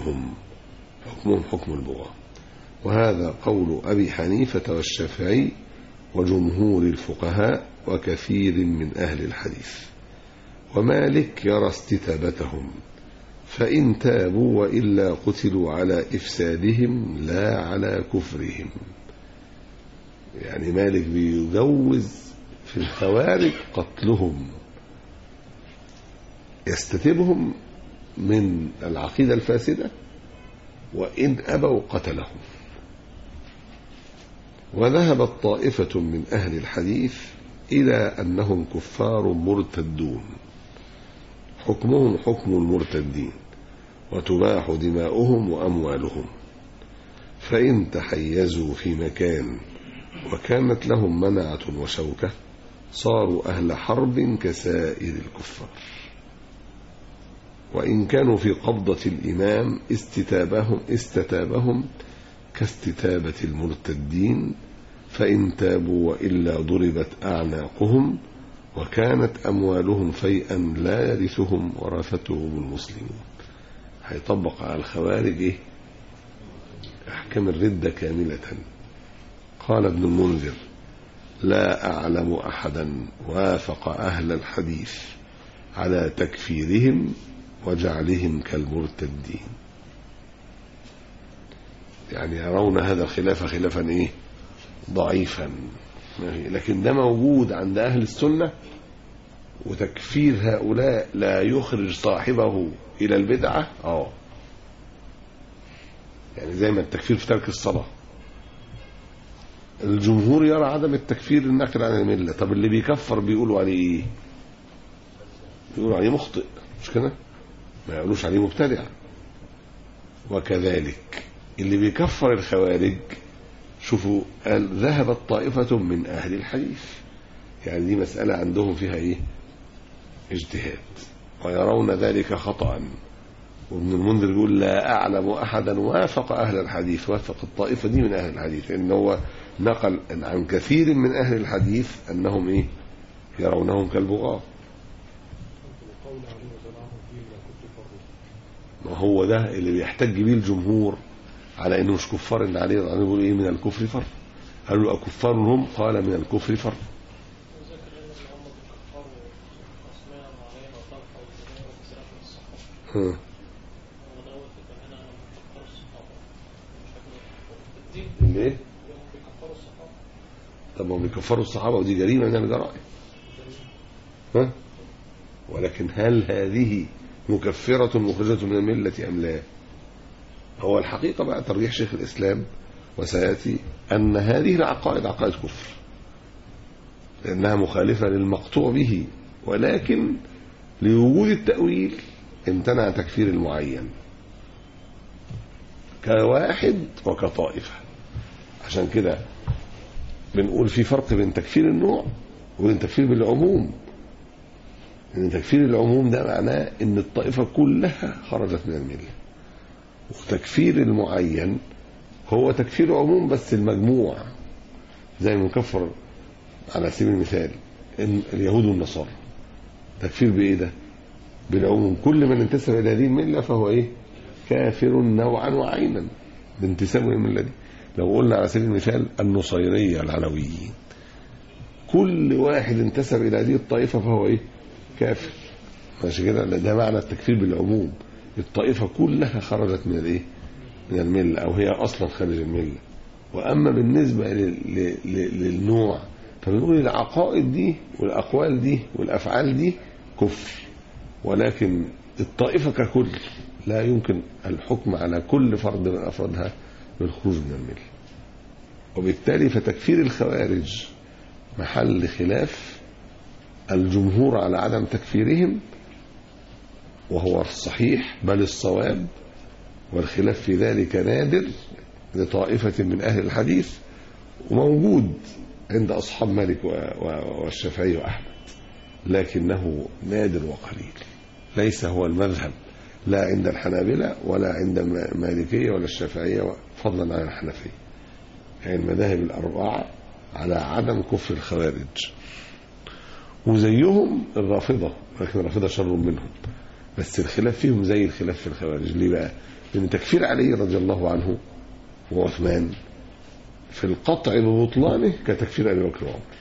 حكم البغاة. وهذا قول أبي حنيفة والشافعي وجمهور الفقهاء وكثير من أهل الحديث. ومالك يرى استتابتهم، فإن تابوا وإلا قتلوا على إفسادهم لا على كفرهم. يعني مالك بيجوز في الخوارج قتلهم، يستتبهم من العقيدة الفاسدة وإن أبوا قتلهم. وذهبت طائفة من أهل الحديث إلى أنهم كفار مرتدون، حكمهم حكم المرتدين وتباح دماؤهم وأموالهم، فإن تحيزوا في مكان وكانت لهم منعة وشوكة صاروا أهل حرب كسائر الكفار. وإن كانوا في قبضة الإمام استتابهم كاستتابة المرتدين، فإن تابوا وإلا ضربت أعناقهم وكانت أموالهم فيئا لا يرثهم ورثتهم المسلمون. هيطبق على الخوارج إيه؟ أحكام الردة كاملة. قال ابن المنذر لا أعلم أحدا وافق أهل الحديث على تكفيرهم وجعلهم كالمرتدين. يعني يرون هذا الخلاف خلافا إيه؟ ضعيفا، لكن ده موجود عند أهل السنة. وتكفير هؤلاء لا يخرج صاحبه إلى البدعة. يعني زي ما التكفير في ترك الصلاة، الجمهور يرى عدم التكفير النقل عن الملة. طب اللي بيكفر بيقولوا عليه ايه؟ بيقولوا عليه مخطئ، مش كده؟ ما يقولوش عليه مبتدع. وكذلك اللي بيكفر الخوارج، شوفوا قال ذهبت طائفة من أهل الحديث، يعني دي مسألة عندهم فيها ايه؟ اجتهاد، ويرون ذلك خطأ. وابن المنذر يقول لا أعلم أحدا وافق أهل الحديث، وافق الطائفة دي من أهل الحديث، إن هو نقل عن كثير من أهل الحديث أنهم إيه؟ يرونهم كالبغاة. ما هو ده اللي بيحتج به الجمهور على انه مش كفار، ان علي رضي الله عنه يقول ايه من الكفر فر. قالوا له أكفار هم؟ قال من الكفر فر. ليه؟ طب هم بيكفروا الصحابة ودي جريمة من الجرائم. ولكن هل هذه مكفرة مخرجة من الملة أم لا؟ هو الحقيقة بقى ترجيح شيخ الإسلام وسيأتي أن هذه العقائد عقائد كفر لأنها مخالفة للمقطوع به، ولكن لوجود التأويل امتنع تكفير المعين كواحد وكطائفة. عشان كده بنقول في فرق بين تكفير النوع وبين تكفير بالعموم. ان تكفير العموم ده معناه ان الطائفة كلها خرجت من الملة، وتكفير المعين هو تكفير عموم بس المجموع، زي ما نكفر على سبيل المثال ان اليهود والنصارى. تكفير بايه ده؟ بالعموم، كل من انتسب الى هذه المله فهو ايه؟ كافر نوعا وعينا بانتسابه الى المله دي. لو قلنا على سبيل المثال النصيريه العلويين، كل واحد انتسب الى هذه الطائفه فهو ايه؟ كافر. ماشي كده؟ ده معنى التكفير بالعموم، الطائفه كلها خرجت من الايه؟ من المله، او هي اصلا خارج المله. واما بالنسبه للنوع فبنقول العقائد دي والاقوال دي والافعال دي كفر، ولكن الطائفه ككل لا يمكن الحكم على كل فرد من افرادها بالخروج من المله. وبالتالي فتكفير الخوارج محل خلاف الجمهور على عدم تكفيرهم، وهو الصحيح بل الصواب، والخلاف في ذلك نادر لطائفة من أهل الحديث، وموجود عند أصحاب مالك والشافعي وأحمد، لكنه نادر وقليل، ليس هو المذهب لا عند الحنابلة ولا عند المالكية ولا الشافعية، فضلا عن الحنفية. يعني المذاهب الأربعة على عدم كفر الخوارج، وزيهم الرافضة، لكن الرافضة شر منهم، بس الخلاف فيهم زي الخلاف في الخوارج. ليه بقى؟ لأن تكفير علي رضي الله عنه وعثمان في القطع ببطلانه كتكفير أبي بكر وعمر.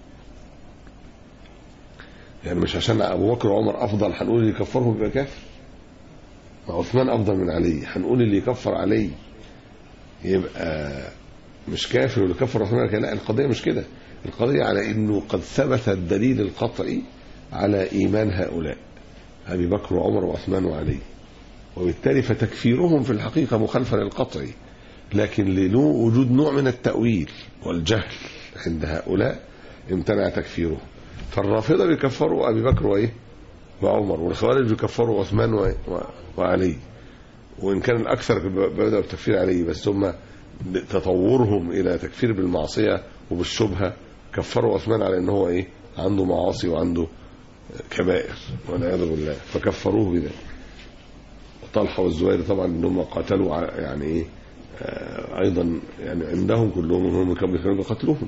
يعني مش عشان أبو بكر وعمر أفضل هنقول اللي يكفرهم يبقى كافر، وعثمان أفضل من علي هنقول اللي يكفر علي يبقى مش كافر، واللي كفر عثمان لا. القضية مش كده، القضية على إنه قد ثبت الدليل القطعي على إيمان هؤلاء أبي بكر وعمر وعثمان وعلي، وبالتالي فتكفيرهم في الحقيقة مخالفة للقطعي، لكن لوجود نوع من التأويل والجهل عند هؤلاء امتنع تكفيرهم. فالرافضة بيكفروا أبي بكر وإيه وعمر، والخوارج بيكفروا عثمان وعلي، وإن كان الأكثر بدأوا بتكفير علي، بس هم تطورهم إلى تكفير بالمعصية وبالشبهة كفروا عثمان على أنه هو إيه عنده معاصي وعنده كبائر والعياذ بالله فكفروه بذلك. طلحة والزبير طبعا انهم قاتلوا يعني ايه ايضا يعني عندهم كلهم انهم كانوا بيقتلوهم.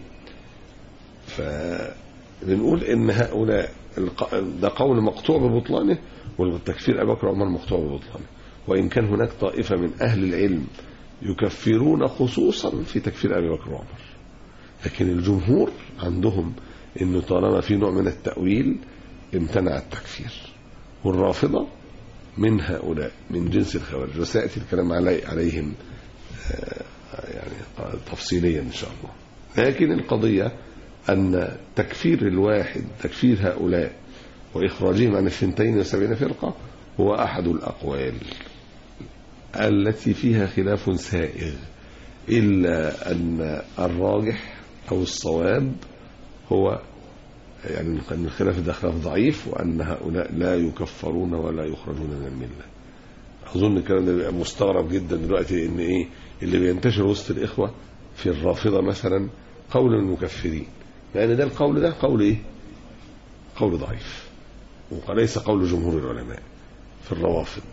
فبنقول ان هؤلاء ده قول مقطوع ببطلانه، والتكفير ابي بكر وعمر مقطوع ببطلانه، وان كان هناك طائفة من اهل العلم يكفرون خصوصا في تكفير ابي بكر وعمر، لكن الجمهور عندهم انه طالما في نوع من التأويل امتنع التكفير. والرافضة من هؤلاء من جنس الخوارج، وسيأتي الكلام عليهم يعني تفصيليا إن شاء الله. لكن القضية أن تكفير الواحد، تكفير هؤلاء وإخراجهم عن 72 فرقة هو أحد الأقوال التي فيها خلاف سائغ، إلا أن الراجح أو الصواب هو يعني أن الخلاف ده خلاف ضعيف، وأن هؤلاء لا يكفرون ولا يخرجون من الملة. أظن الكلام ده بيبقى مستغرب جدا دلوقتي، إن إيه اللي بينتشر وسط الإخوة في الرافضة مثلا قول المكفرين، لأن ده القول ده قول إيه؟ قول ضعيف، وليس قول جمهور العلماء في الروافض.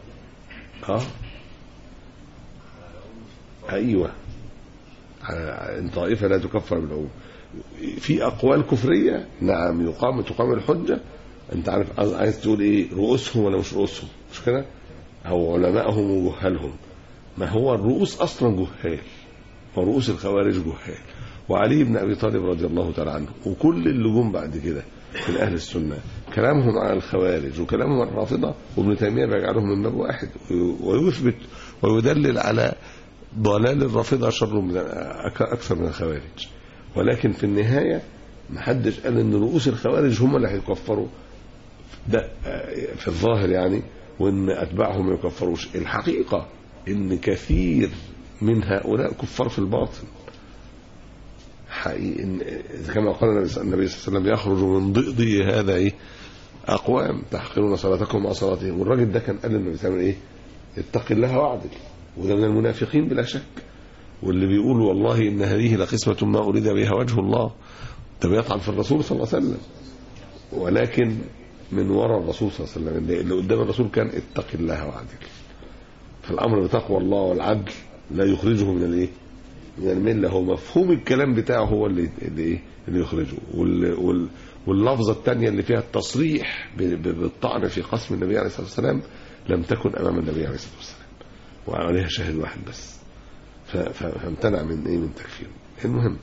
أيوة، إن طائفة لا تكفر بالعموم. في أقوال كفرية نعم تقام الحجة. أنت عارف عايز تقول إيه؟ رؤوسهم ولا مش رؤوسهم؟ مش كده؟ أو علمائهم وجهلهم. ما هو الرؤوس أصلا جهال، ورؤوس الخوارج جهال، وعلي بن أبي طالب رضي الله تعالى عنه وكل اللي جم بعد كده من أهل السنة كلامهم على الخوارج وكلامهم على الرافضة، وابن تيمية بيجعلهم من باب واحد، ويثبت ويدلل على ضلال الرافضة أكثر من الخوارج. ولكن في النهاية محدش قال ان رؤوس الخوارج هم اللي هيكفروا ده في الظاهر يعني، وان اتباعهم ما يكفروش. الحقيقة ان كثير من هؤلاء كفار في الباطن حقيقي، كما قال النبي صلى الله عليه وسلم يخرج من ضئضي هذا ايه اقوام تحقرون صلاتكم مع صلاتهم. والراجل ده كان قال للنبي صلى الله عليه وسلم ايه اتق الله واعدل، وده من المنافقين بلا شك. واللي بيقول والله ان هذه لقسمة ما اريد بها وجه الله، ده بيطعن في الرسول صلى الله عليه وسلم، ولكن من وراء الرسول صلى الله عليه وسلم. اللي قدام الرسول كان اتق الله واعدل. فالامر بتقوى الله والعدل لا يخرجه من الايه من المله. هو مفهوم الكلام بتاعه هو اللي يخرجه. واللفظه الثانيه اللي فيها التصريح بالطعن في قسم النبي عليه الصلاه والسلام لم تكن امام النبي عليه الصلاه والسلام، وعليها شاهد واحد بس، فامتنع من ايه من تكفيره. المهم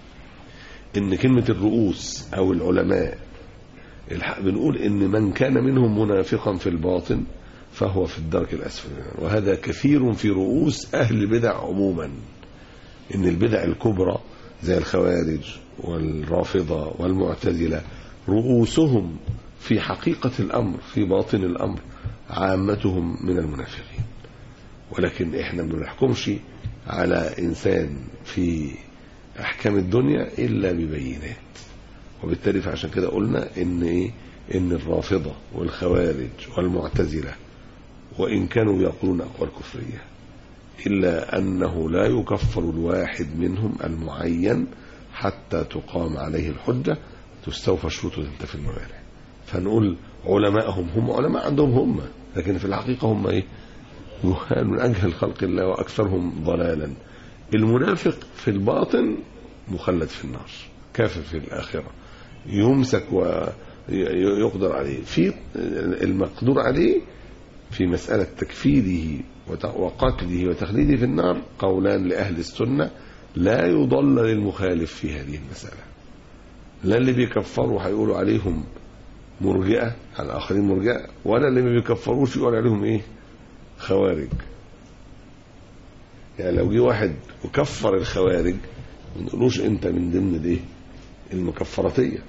ان كلمة الرؤوس او العلماء بنقول ان من كان منهم منافقا في الباطن فهو في الدرك الاسفل، وهذا كثير في رؤوس اهل البدع عموما. ان البدع الكبرى زي الخوارج والرافضة والمعتزلة رؤوسهم في حقيقة الامر في باطن الامر عامتهم من المنافقين. ولكن احنا ما بنحكمش على انسان في احكام الدنيا الا ببينات. وبالتالي فعشان كده قلنا ان الرافضة والخوارج والمعتزلة وان كانوا يقولون اقوال كفرية الا انه لا يكفر الواحد منهم المعين حتى تقام عليه الحجة تستوفى الشروط وتنتفي الموانع. فنقول علماءهم هم علماء عندهم هم، لكن في الحقيقة هم جهال من اجهل خلق الله واكثرهم ضلالا. المنافق في الباطن مخلد في النار، كافر في الآخرة، يمسك ويقدر عليه. في المقدور عليه في مسألة تكفيره وقتله وتخليده في النار قولان لأهل السنة لا يضل للمخالف في هذه المسألة. لا اللي بيكفروا هيقولوا عليهم مرجئة على الآخرين مرجئة، ولا اللي ما بيكفروش يقول عليهم خوارج. يعني لو جه واحد وكفر الخوارج ما نقولوش انت من ضمن المكفراتيه،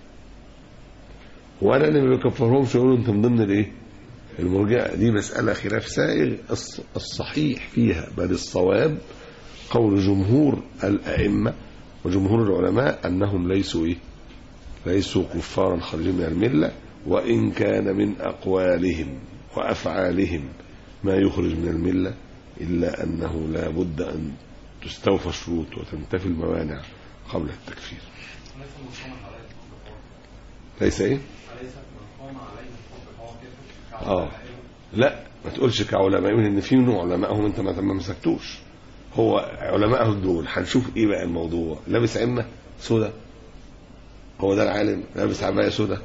ولا اللي ما بيكفرهمش يقولوا انت من ضمن المرجئه. دي مساله خلاف سائغ. الصحيح فيها بل الصواب قول جمهور الائمه وجمهور العلماء انهم ليسوا كفارا خارجين من المله، وان كان من اقوالهم وافعالهم ما يخرج من المله، إلا أنه لا بد أن تستوفى الشروط وتنتفي الموانع قبل التكفير. ليس لا ما تقولش كعلماء، ان في نوع علمائهم انت ما مسكتوش. هو علمائهم دول هنشوف ايه بقى الموضوع. لابس عمة سودة، هو ده العالم لابس عباية سودة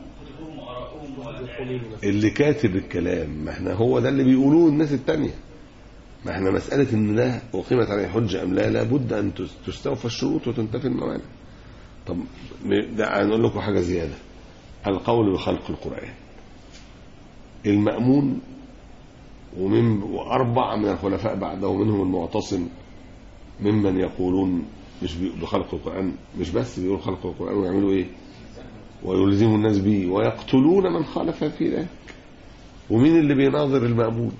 اللي كاتب الكلام. ما احنا هو ده اللي بيقولوه الناس التانية. ما احنا مسألة ان ده وقيمت عليه حجة ام لا، لابد ان تستوفى الشروط وتنتفي الموانع. طب ده هنقول لكم حاجة زيادة. القول بخلق القرآن، المأمون وأربعة من الخلفاء بعده منهم المعتصم ممن يقولون مش بخلق القرآن، مش بس بيقول خلق القرآن ويعملوا ويلزموا الناس به ويقتلون من خالف في ذلك. ومين اللي بيناظر المأمون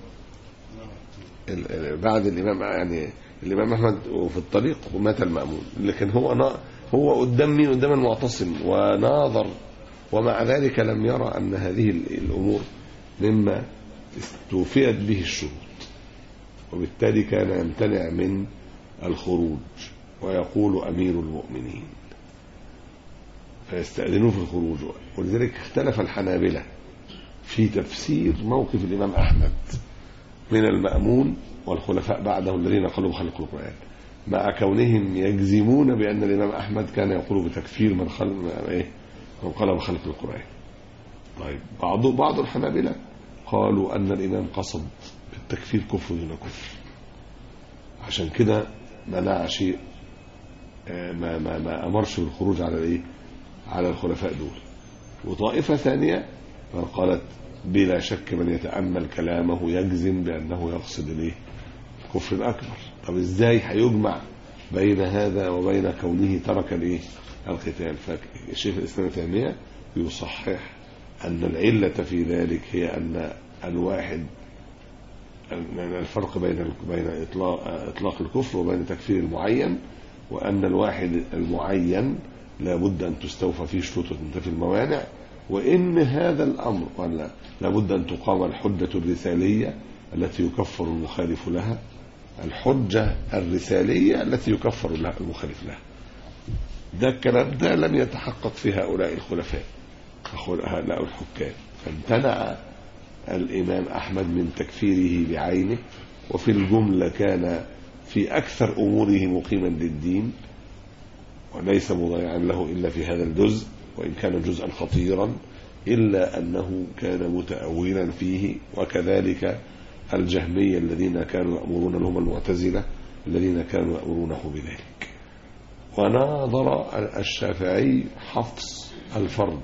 بعد الإمام؟ يعني الإمام أحمد وفي الطريق ومات المأمون، لكن هو قدام مين؟ قدام المعتصم وناظر، ومع ذلك لم يرى أن هذه الأمور مما استوفيت به الشروط، وبالتالي كان يمتنع من الخروج ويقول أمير المؤمنين فيستأذنوه في الخروج. ولذلك اختلف الحنابلة في تفسير موقف الإمام أحمد من المأمون والخلفاء بعده الذين قالوا بخلق القرآن، مع كونهم يجزمون بأن الإمام أحمد كان يقول بتكفير من قال بخلق القرآن. طيب بعض الحنابلة قالوا أن الإمام قصد بالتكفير كفر دون كفر، عشان كده منع شيء، ما أمرش بالخروج على الإيه؟ على الخلفاء دول. وطائفة ثانية قالت بلا شك من يتأمل كلامه يجزم بأنه يقصد الإيه؟ الكفر الأكبر. طب إزاي هيجمع بين هذا وبين كونه ترك الإيه؟ القتال؟ فالشيخ الإسلام تيمية يصحح أن العلة في ذلك هي أن الواحد، أن الفرق بين إطلاق الكفر وبين تكفير المعين، وأن الواحد المعين لابد أن تستوفى فيه شروط وتنتفي الموانع، وإن هذا الأمر ولا لابد أن تقام الحجة الرسالية التي يكفر المخالف لها، الحجة الرسالية التي يكفر لها المخالف لها. ده الكلام ده لم يتحقق في هؤلاء الخلفاء، هؤلاء الحكام. فامتنع الإمام أحمد من تكفيره بعينه، وفي الجملة كان في أكثر أموره مقيما للدين وليس مضيعا له إلا في هذا الجزء، وإن كان جزءا خطيرا، إلا أنه كان متأولا فيه. وكذلك الجهمية الذين كانوا يأمرون لهم المعتزلة الذين كانوا يأمرونه بذلك. وناظر الشافعي حفص الفرض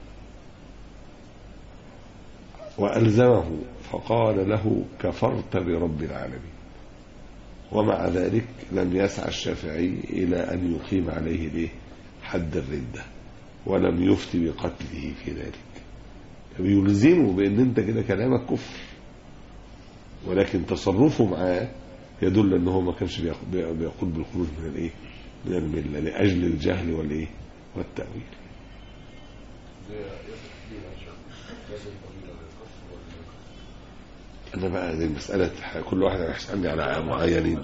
وألزمه فقال له كفرت برب العالمين، ومع ذلك لم يسعى الشافعي إلى أن يقيم عليه حد الردة، ولم يفتي بقتله في ذلك. يلزمه بأن انت كده كلامك كفر، ولكن تصرفه معاه يدل أنه ما كانش بيقول بالخروج من الملة لأجل الجهل والتأويل. أنا بقى دي المسألة كل واحد هيسألني على معينين.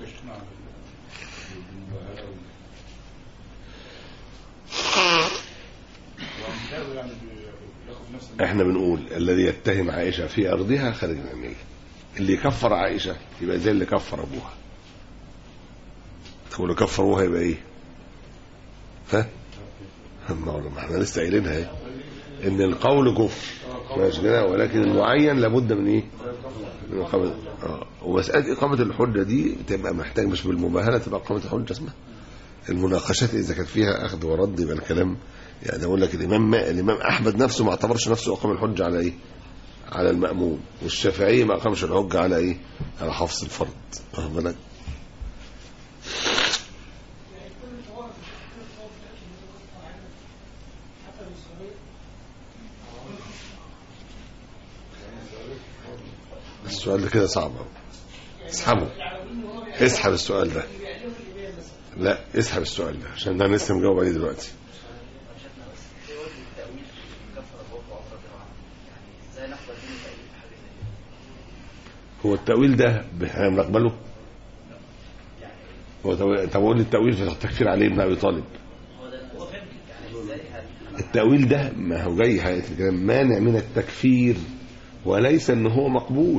احنا بنقول الذي يتهم عائشة في أرضها خارج من الملة، اللي يكفر عائشة يبقى زي اللي كفر أبوها. طب اللي كفر أبوها يبقى إيه؟ ما احنا لسه قايلينها ايه؟ ان القول كفر ماشي كده، ولكن المعين لابد من ايه؟ من اقامه. ومساله اقامه الحجه دي تبقى محتاج مش بالمباهله، تبقى اقامه الحجه اسمها المناقشات اذا كان فيها اخذ ورد. يبقى الكلام يعني اقول لك الامام احمد نفسه ما اعتبرش نفسه اقام الحجه على ايه؟ على المأموم، والشافعي ما اقامش الحجه على ايه؟ على حفص الفرض. واخد بالك؟ السؤال ده كده صعب. اسحبه، اسحب السؤال ده. لا اسحب السؤال ده عشان ده لسه مجاوب عليه دلوقتي. هو التأويل ده احنا بنقبله؟ هو طب اقول التأويل في التكفير عليه ابن ابي طالب. التأويل ده ما هو جاي مانع من التكفير وليس ان هو مقبول.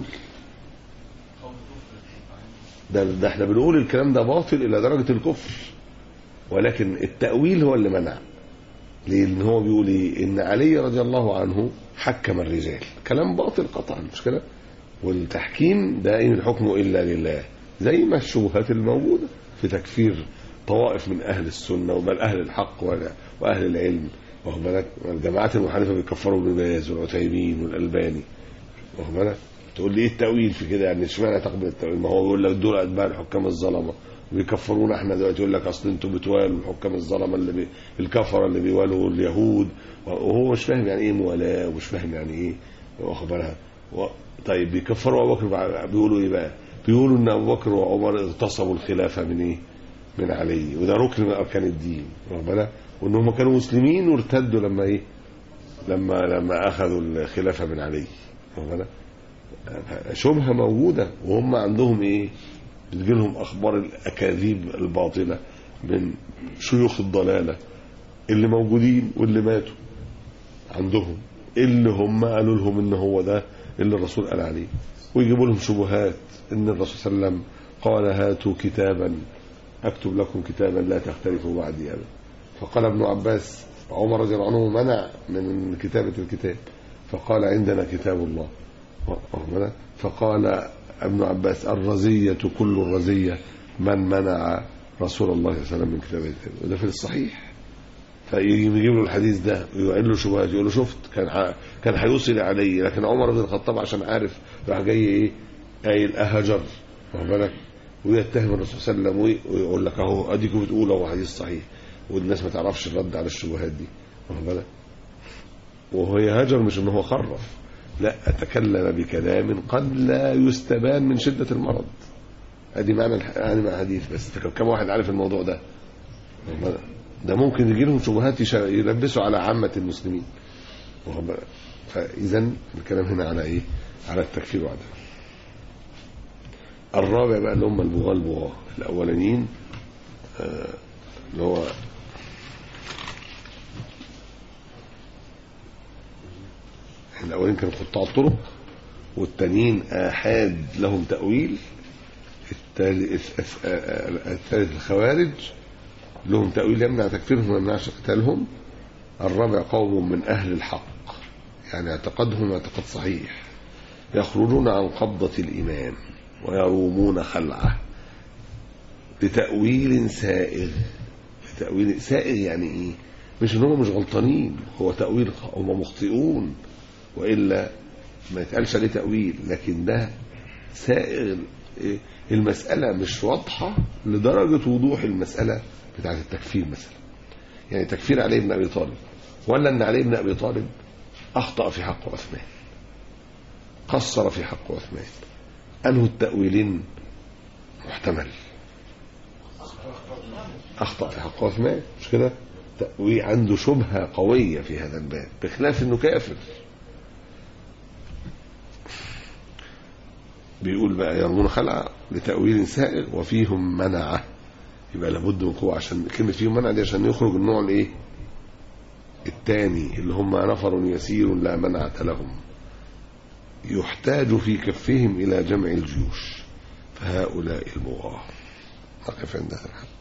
ده احنا بنقول الكلام ده باطل الى درجة الكفر، ولكن التأويل هو اللي منع. لان هو بيقول ايه؟ ان علي رضي الله عنه حكم الرجال، كلام باطل قطعا مش كده؟ والتحكيم ده ان الحكم الا لله، زي ما الشبهات الموجودة في تكفير طوائف من اهل السنة وبل اهل الحق واهل العلم. واخد بالك؟ الجماعات المحالفة بيكفروا ابن باز والعثيمين والألباني. واخد بالك؟ تقول لي ايه التأويل في كده؟ يعني اشمعنى تقبل التأويل؟ ما هو بيقول لك دول اتباع الحكام الظلمه وبيكفرونا احنا دلوقتي. يقول لك اصل انتوا بتوالوا الحكام الظلمه الكفره اللي بيوالوا اليهود، وهو مش فاهم يعني ايه موالاه ومش فاهم يعني ايه. واخد بالك؟ طيب بيكفروا ابو بكر، بيقولوا ايه بقى؟ بيقولوا ان ابو بكر وعمر اغتصبوا الخلافه من ايه؟ من علي، وده ركن من اركان الدين. واخد بالك؟ وان هم كانوا مسلمين وارتدوا لما ايه؟ لما اخذوا الخلافه من علي. واخد بالك؟ شبهة موجودة، وهم عندهم ايه؟ بتجيلهم اخبار الاكاذيب الباطلة من شيوخ الضلالة اللي موجودين واللي ماتوا عندهم، اللي هم قالوا لهم ان هو ده اللي الرسول قال عليه، ويجيبوا لهم شبهات ان الرسول صلى الله عليه وسلم قال هاتوا كتابا اكتب لكم كتابا لا تختلفوا بعدي ابدا. فقال ابن عباس عمر رضي الله عنه منع من كتابة الكتاب، فقال عندنا كتاب الله. فقال ابن عباس الرزية كل الرزية من منع رسول الله صلى الله عليه وسلم من كتابه، وده في الصحيح. فيجيب له الحديث ده ويعين له شبهات، يقول له شفت كان هيوصل علي، لكن عمر بن الخطاب عشان عارف راح جاي ايه قايل اهجر، واخد بالك، ويتهم الرسول صلى الله عليه وسلم ويقول لك اهو اديكم بتقولوا هو حديث صحيح، والناس ما تعرفش الرد على الشبهات دي، واخد بالك. وهو هجر مش ان هو خرف، لا، تكلم بكلام قد لا يستبان من شدة المرض. ادي معنى الحديث. بس كم واحد عارف الموضوع ده؟ ده ممكن يجي لهم شبهات يلبسوا على عامة المسلمين. فاذا الكلام هنا على ايه؟ على التكفير وعدم. الرابع بقى اللي هم البغاة الاولانيين، اللي هو الاولين كانوا قطاع الطرق، والتانيين آحاد لهم تأويل، الثالث الخوارج لهم تأويل يمنع تكفيرهم وما يمنعش قتالهم. الرابع قوم من أهل الحق، يعني اعتقادهم اعتقاد صحيح، يخرجون عن قبضة الإيمان ويرومون خلعه بتأويل سائغ. تأويل سائغ يعني ايه؟ مش ان هم مش غلطانين، هو تأويل هم مخطئون، وإلا ما يتقالش عليه تأويل، لكن ده سائغ. المسألة مش واضحة لدرجة وضوح المسألة بتاعت التكفير مثلا، يعني تكفير علي بن أبي طالب، ولا أن علي بن أبي طالب أخطأ في حق عثمان، قصر في حق عثمان، أنه التأويلين محتمل. أخطأ في حق عثمان، مش كده؟ تأويل عنده شبهة قوية في هذا الباب، بخلاف أنه كافر. بيقول بقى يرمون خلعة لتأويل سائغ وفيهم منعة، يبقى لابد من قوة، عشان كلمة فيهم منعة دي عشان يخرج النوع الايه الثاني اللي هم نفر يسير لا منعة لهم، يحتاج في كفهم إلى جمع الجيوش، فهؤلاء البغاة. نقف عند هذا الحد.